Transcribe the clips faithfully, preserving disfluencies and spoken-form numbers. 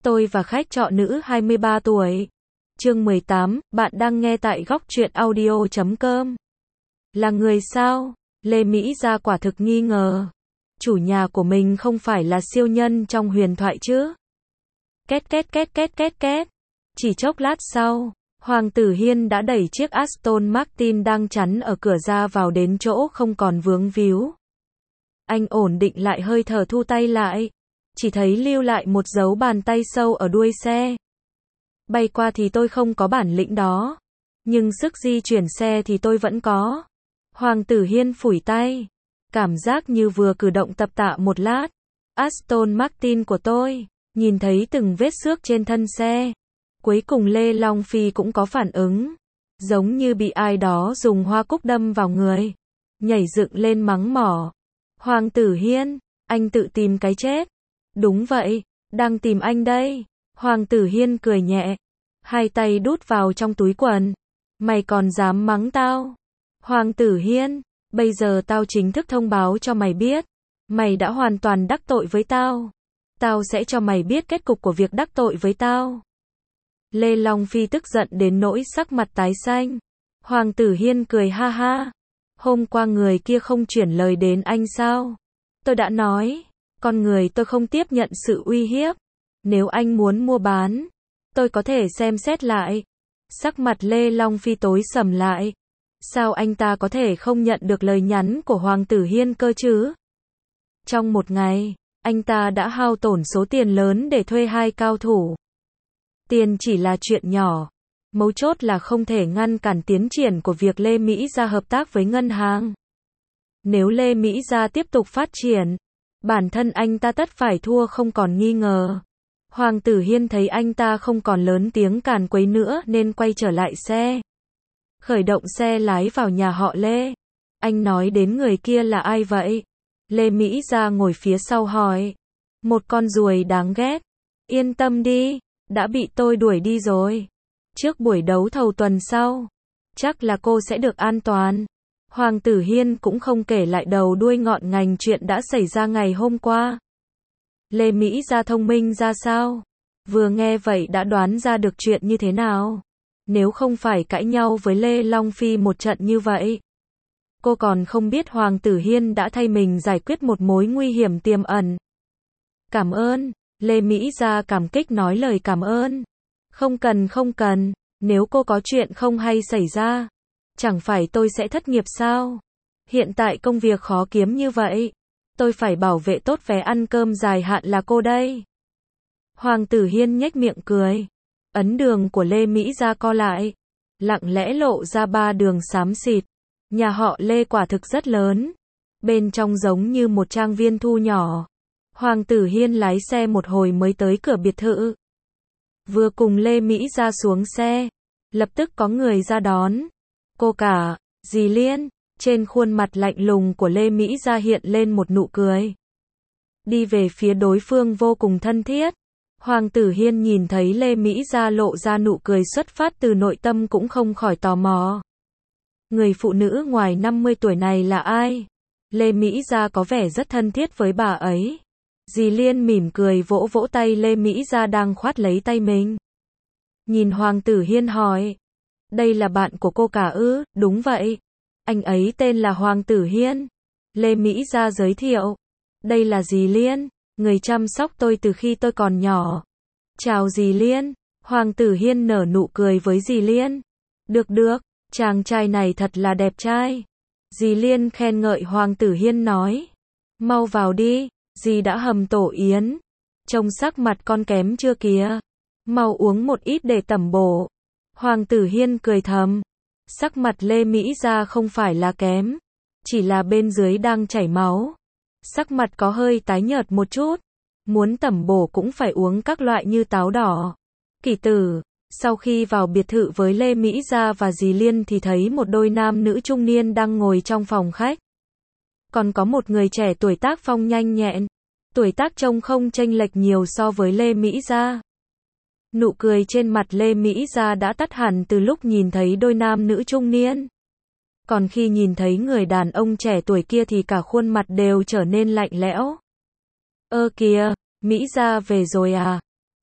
Tôi và khách trọ nữ hai mươi ba tuổi. Chương mười tám, bạn đang nghe tại góc truyện audio chấm com. Là người sao? Lê Mỹ Gia quả thực nghi ngờ. Chủ nhà của mình không phải là siêu nhân trong huyền thoại chứ? Két két két két két két. Chỉ chốc lát sau, Hoàng Tử Hiên đã đẩy chiếc Aston Martin đang chắn ở cửa ra vào đến chỗ không còn vướng víu. Anh ổn định lại hơi thở, thu tay lại. Chỉ thấy lưu lại một dấu bàn tay sâu ở đuôi xe. Bay qua thì tôi không có bản lĩnh đó. Nhưng sức di chuyển xe thì tôi vẫn có. Hoàng Tử Hiên phủi tay. Cảm giác như vừa cử động tập tạ một lát. Aston Martin của tôi, nhìn thấy từng vết xước trên thân xe. Cuối cùng Lê Long Phi cũng có phản ứng. Giống như bị ai đó dùng hoa cúc đâm vào người. Nhảy dựng lên mắng mỏ. Hoàng Tử Hiên, anh tự tìm cái chết. Đúng vậy, đang tìm anh đây. Hoàng Tử Hiên cười nhẹ. Hai tay đút vào trong túi quần. Mày còn dám mắng tao? Hoàng Tử Hiên, bây giờ tao chính thức thông báo cho mày biết. Mày đã hoàn toàn đắc tội với tao. Tao sẽ cho mày biết kết cục của việc đắc tội với tao. Lê Long Phi tức giận đến nỗi sắc mặt tái xanh. Hoàng Tử Hiên cười ha ha. Hôm qua người kia không chuyển lời đến anh sao? Tôi đã nói, con người tôi không tiếp nhận sự uy hiếp. Nếu anh muốn mua bán, tôi có thể xem xét lại. Sắc mặt Lê Long Phi tối sầm lại. Sao anh ta có thể không nhận được lời nhắn của Hoàng Tử Hiên cơ chứ? Trong một ngày, anh ta đã hao tổn số tiền lớn để thuê hai cao thủ. Tiền chỉ là chuyện nhỏ. Mấu chốt là không thể ngăn cản tiến triển của việc Lê Mỹ Gia hợp tác với ngân hàng. Nếu Lê Mỹ Gia tiếp tục phát triển, bản thân anh ta tất phải thua không còn nghi ngờ. Hoàng Tử Hiên thấy anh ta không còn lớn tiếng càn quấy nữa nên quay trở lại xe. Khởi động xe lái vào nhà họ Lê. Anh nói đến người kia là ai vậy? Lê Mỹ Gia ngồi phía sau hỏi. Một con ruồi đáng ghét. Yên tâm đi, đã bị tôi đuổi đi rồi. Trước buổi đấu thầu tuần sau, chắc là cô sẽ được an toàn. Hoàng Tử Hiên cũng không kể lại đầu đuôi ngọn ngành chuyện đã xảy ra ngày hôm qua. Lê Mỹ Gia thông minh ra sao? Vừa nghe vậy đã đoán ra được chuyện như thế nào. Nếu không phải cãi nhau với Lê Long Phi một trận như vậy, cô còn không biết Hoàng Tử Hiên đã thay mình giải quyết một mối nguy hiểm tiềm ẩn. Cảm ơn. Lê Mỹ Gia cảm kích nói lời cảm ơn. Không cần không cần, nếu cô có chuyện không hay xảy ra, chẳng phải tôi sẽ thất nghiệp sao? Hiện tại công việc khó kiếm như vậy, tôi phải bảo vệ tốt vé ăn cơm dài hạn là cô đây. Hoàng Tử Hiên nhếch miệng cười. Ấn đường của Lê Mỹ Gia co lại, lặng lẽ lộ ra ba đường xám xịt. Nhà họ Lê quả thực rất lớn, bên trong giống như một trang viên thu nhỏ. Hoàng Tử Hiên lái xe một hồi mới tới cửa biệt thự. Vừa cùng Lê Mỹ Gia xuống xe, lập tức có người ra đón. Cô cả, dì Liên. Trên khuôn mặt lạnh lùng của Lê Mỹ Gia hiện lên một nụ cười. Đi về phía đối phương vô cùng thân thiết. Hoàng Tử Hiên nhìn thấy Lê Mỹ Gia lộ ra nụ cười xuất phát từ nội tâm cũng không khỏi tò mò. Người phụ nữ ngoài năm mươi tuổi này là ai? Lê Mỹ Gia có vẻ rất thân thiết với bà ấy. Dì Liên mỉm cười vỗ vỗ tay Lê Mỹ Gia đang khoát lấy tay mình. Nhìn Hoàng Tử Hiên hỏi. Đây là bạn của cô cả ư? Đúng vậy. Anh ấy tên là Hoàng Tử Hiên. Lê Mỹ Gia giới thiệu. Đây là dì Liên, người chăm sóc tôi từ khi tôi còn nhỏ. Chào dì Liên. Hoàng Tử Hiên nở nụ cười với dì Liên. Được được, chàng trai này thật là đẹp trai. Dì Liên khen ngợi Hoàng Tử Hiên nói. Mau vào đi, dì đã hầm tổ yến. Trông sắc mặt con kém chưa kìa. Mau uống một ít để tẩm bổ. Hoàng Tử Hiên cười thầm. Sắc mặt Lê Mỹ Gia không phải là kém, chỉ là bên dưới đang chảy máu. Sắc mặt có hơi tái nhợt một chút. Muốn tẩm bổ cũng phải uống các loại như táo đỏ. Kỳ tử, sau khi vào biệt thự với Lê Mỹ Gia và dì Liên thì thấy một đôi nam nữ trung niên đang ngồi trong phòng khách. Còn có một người trẻ tuổi tác phong nhanh nhẹn. Tuổi tác trông không chênh lệch nhiều so với Lê Mỹ Gia. Nụ cười trên mặt Lê Mỹ Gia đã tắt hẳn từ lúc nhìn thấy đôi nam nữ trung niên. Còn khi nhìn thấy người đàn ông trẻ tuổi kia thì cả khuôn mặt đều trở nên lạnh lẽo. Ơ kìa, Mỹ Gia về rồi à?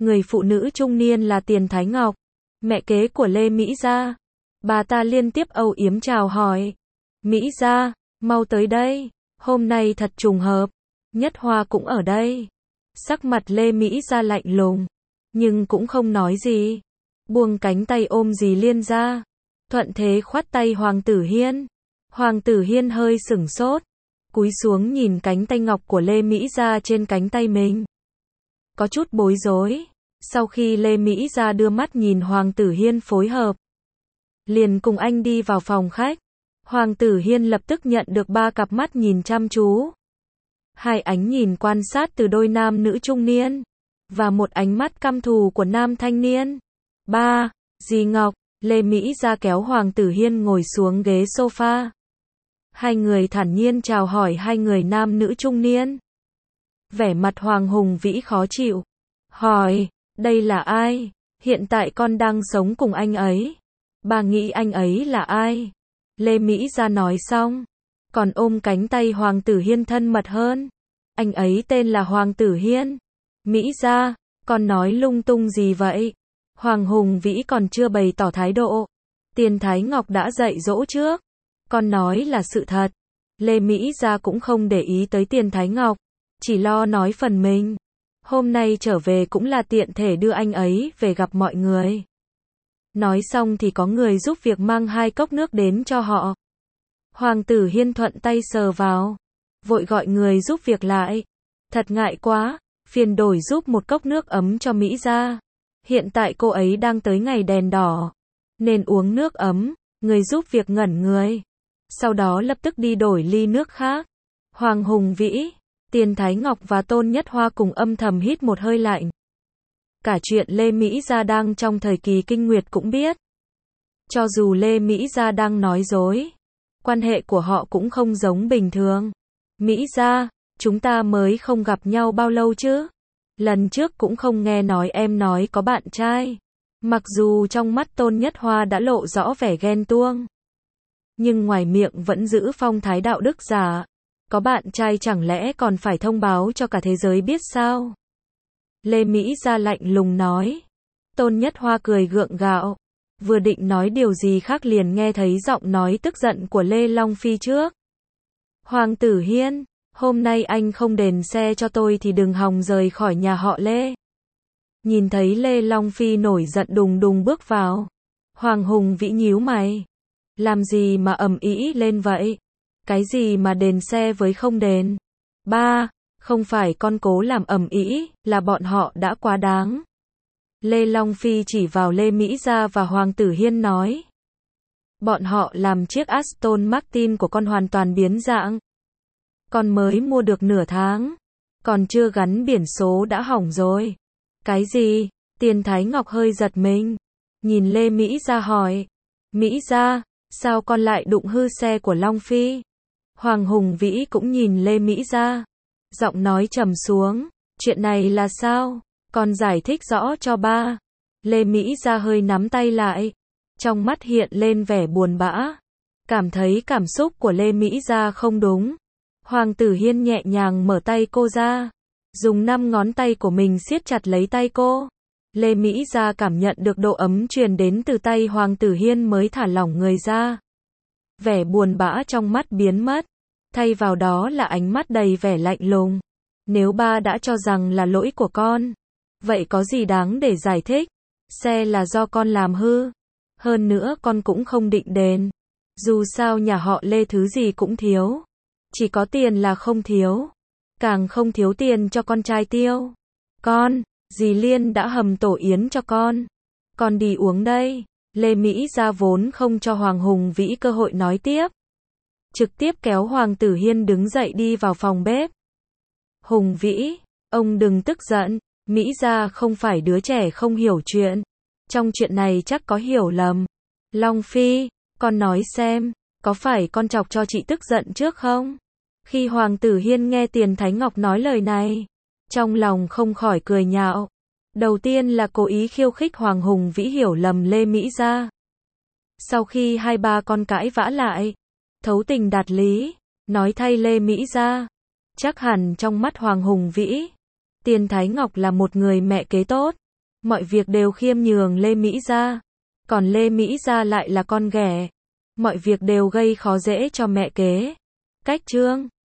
Người phụ nữ trung niên là Tiền Thái Ngọc, mẹ kế của Lê Mỹ Gia. Bà ta liên tiếp âu yếm chào hỏi. Mỹ Gia, mau tới đây, hôm nay thật trùng hợp, Nhất Hoa cũng ở đây. Sắc mặt Lê Mỹ Gia lạnh lùng, nhưng cũng không nói gì. Buông cánh tay ôm dì Liên ra, thuận thế khoát tay Hoàng Tử Hiên. Hoàng Tử Hiên hơi sửng sốt, cúi xuống nhìn cánh tay ngọc của Lê Mỹ Gia trên cánh tay mình. Có chút bối rối, sau khi Lê Mỹ Gia đưa mắt nhìn Hoàng Tử Hiên phối hợp, liền cùng anh đi vào phòng khách. Hoàng Tử Hiên lập tức nhận được ba cặp mắt nhìn chăm chú. Hai ánh nhìn quan sát từ đôi nam nữ trung niên, và một ánh mắt căm thù của nam thanh niên. Ba, dì Ngọc, Lê Mỹ Gia kéo Hoàng Tử Hiên ngồi xuống ghế sofa. Hai người thản nhiên chào hỏi hai người nam nữ trung niên. Vẻ mặt Hoàng Hùng Vĩ khó chịu, hỏi, đây là ai? Hiện tại con đang sống cùng anh ấy. Bà nghĩ anh ấy là ai? Lê Mỹ Gia nói xong, còn ôm cánh tay Hoàng Tử Hiên thân mật hơn. Anh ấy tên là Hoàng Tử Hiên. Mỹ Gia, con nói lung tung gì vậy? Hoàng Hùng Vĩ còn chưa bày tỏ thái độ, Tiền Thái Ngọc đã dạy dỗ trước. Con nói là sự thật. Lê Mỹ Gia cũng không để ý tới Tiền Thái Ngọc, chỉ lo nói phần mình. Hôm nay trở về cũng là tiện thể đưa anh ấy về gặp mọi người. Nói xong thì có người giúp việc mang hai cốc nước đến cho họ. Hoàng Tử Hiên thuận tay sờ vào, vội gọi người giúp việc lại. Thật ngại quá, phiền đổi giúp một cốc nước ấm cho Mỹ Gia. Hiện tại cô ấy đang tới ngày đèn đỏ, nên uống nước ấm. Người giúp việc ngẩn người, sau đó lập tức đi đổi ly nước khác. Hoàng Hùng Vĩ, Tiền Thái Ngọc và Tôn Nhất Hoa cùng âm thầm hít một hơi lạnh. Cả chuyện Lê Mỹ Gia đang trong thời kỳ kinh nguyệt cũng biết. Cho dù Lê Mỹ Gia đang nói dối, quan hệ của họ cũng không giống bình thường. Mỹ Gia, chúng ta mới không gặp nhau bao lâu chứ? Lần trước cũng không nghe nói em nói có bạn trai. Mặc dù trong mắt Tôn Nhất Hoa đã lộ rõ vẻ ghen tuông, nhưng ngoài miệng vẫn giữ phong thái đạo đức giả. Có bạn trai chẳng lẽ còn phải thông báo cho cả thế giới biết sao? Lê Mỹ Gia lạnh lùng nói. Tôn Nhất Hoa cười gượng gạo, vừa định nói điều gì khác liền nghe thấy giọng nói tức giận của Lê Long Phi trước. Hoàng Tử Hiên, hôm nay anh không đền xe cho tôi thì đừng hòng rời khỏi nhà họ Lê. Nhìn thấy Lê Long Phi nổi giận đùng đùng bước vào, Hoàng Hùng Vĩ nhíu mày. Làm gì mà ầm ĩ lên vậy? Cái gì mà đền xe với không đền? Ba, không phải con cố làm ầm ĩ, là bọn họ đã quá đáng. Lê Long Phi chỉ vào Lê Mỹ Gia và Hoàng Tử Hiên nói. Bọn họ làm chiếc Aston Martin của con hoàn toàn biến dạng. Con mới mua được nửa tháng, còn chưa gắn biển số đã hỏng rồi. Cái gì? Tiền Thái Ngọc hơi giật mình, nhìn Lê Mỹ Gia hỏi. Mỹ Gia, sao con lại đụng hư xe của Long Phi? Hoàng Hùng Vĩ cũng nhìn Lê Mỹ Gia, giọng nói trầm xuống. Chuyện này là sao? Con giải thích rõ cho ba. Lê Mỹ Gia hơi nắm tay lại, trong mắt hiện lên vẻ buồn bã, cảm thấy cảm xúc của Lê Mỹ Gia không đúng. Hoàng Tử Hiên nhẹ nhàng mở tay cô ra, dùng năm ngón tay của mình siết chặt lấy tay cô. Lê Mỹ Gia cảm nhận được độ ấm truyền đến từ tay Hoàng Tử Hiên mới thả lỏng người ra. Vẻ buồn bã trong mắt biến mất, thay vào đó là ánh mắt đầy vẻ lạnh lùng. Nếu ba đã cho rằng là lỗi của con, vậy có gì đáng để giải thích? Xe là do con làm hư, hơn nữa con cũng không định đền. Dù sao nhà họ Lê thứ gì cũng thiếu, chỉ có tiền là không thiếu, càng không thiếu tiền cho con trai tiêu. Con, dì Liên đã hầm tổ yến cho con, con đi uống đây. Lê Mỹ Gia vốn không cho Hoàng Hùng Vĩ cơ hội nói tiếp, trực tiếp kéo Hoàng Tử Hiên đứng dậy đi vào phòng bếp. Hùng Vĩ, ông đừng tức giận, Mỹ Gia không phải đứa trẻ không hiểu chuyện, trong chuyện này chắc có hiểu lầm. Long Phi, con nói xem, có phải con chọc cho chị tức giận trước không? Khi Hoàng Tử Hiên nghe Tiền Thái Ngọc nói lời này, trong lòng không khỏi cười nhạo. Đầu tiên là cố ý khiêu khích Hoàng Hùng Vĩ hiểu lầm Lê Mỹ Gia. Sau khi hai ba con cãi vã lại, thấu tình đạt lý, nói thay Lê Mỹ Gia. Chắc hẳn trong mắt Hoàng Hùng Vĩ, Tiền Thái Ngọc là một người mẹ kế tốt, Mọi việc đều khiêm nhường Lê Mỹ Gia. Còn Lê Mỹ Gia lại là con ghẻ. Mọi việc đều gây khó dễ cho mẹ kế. Cách chương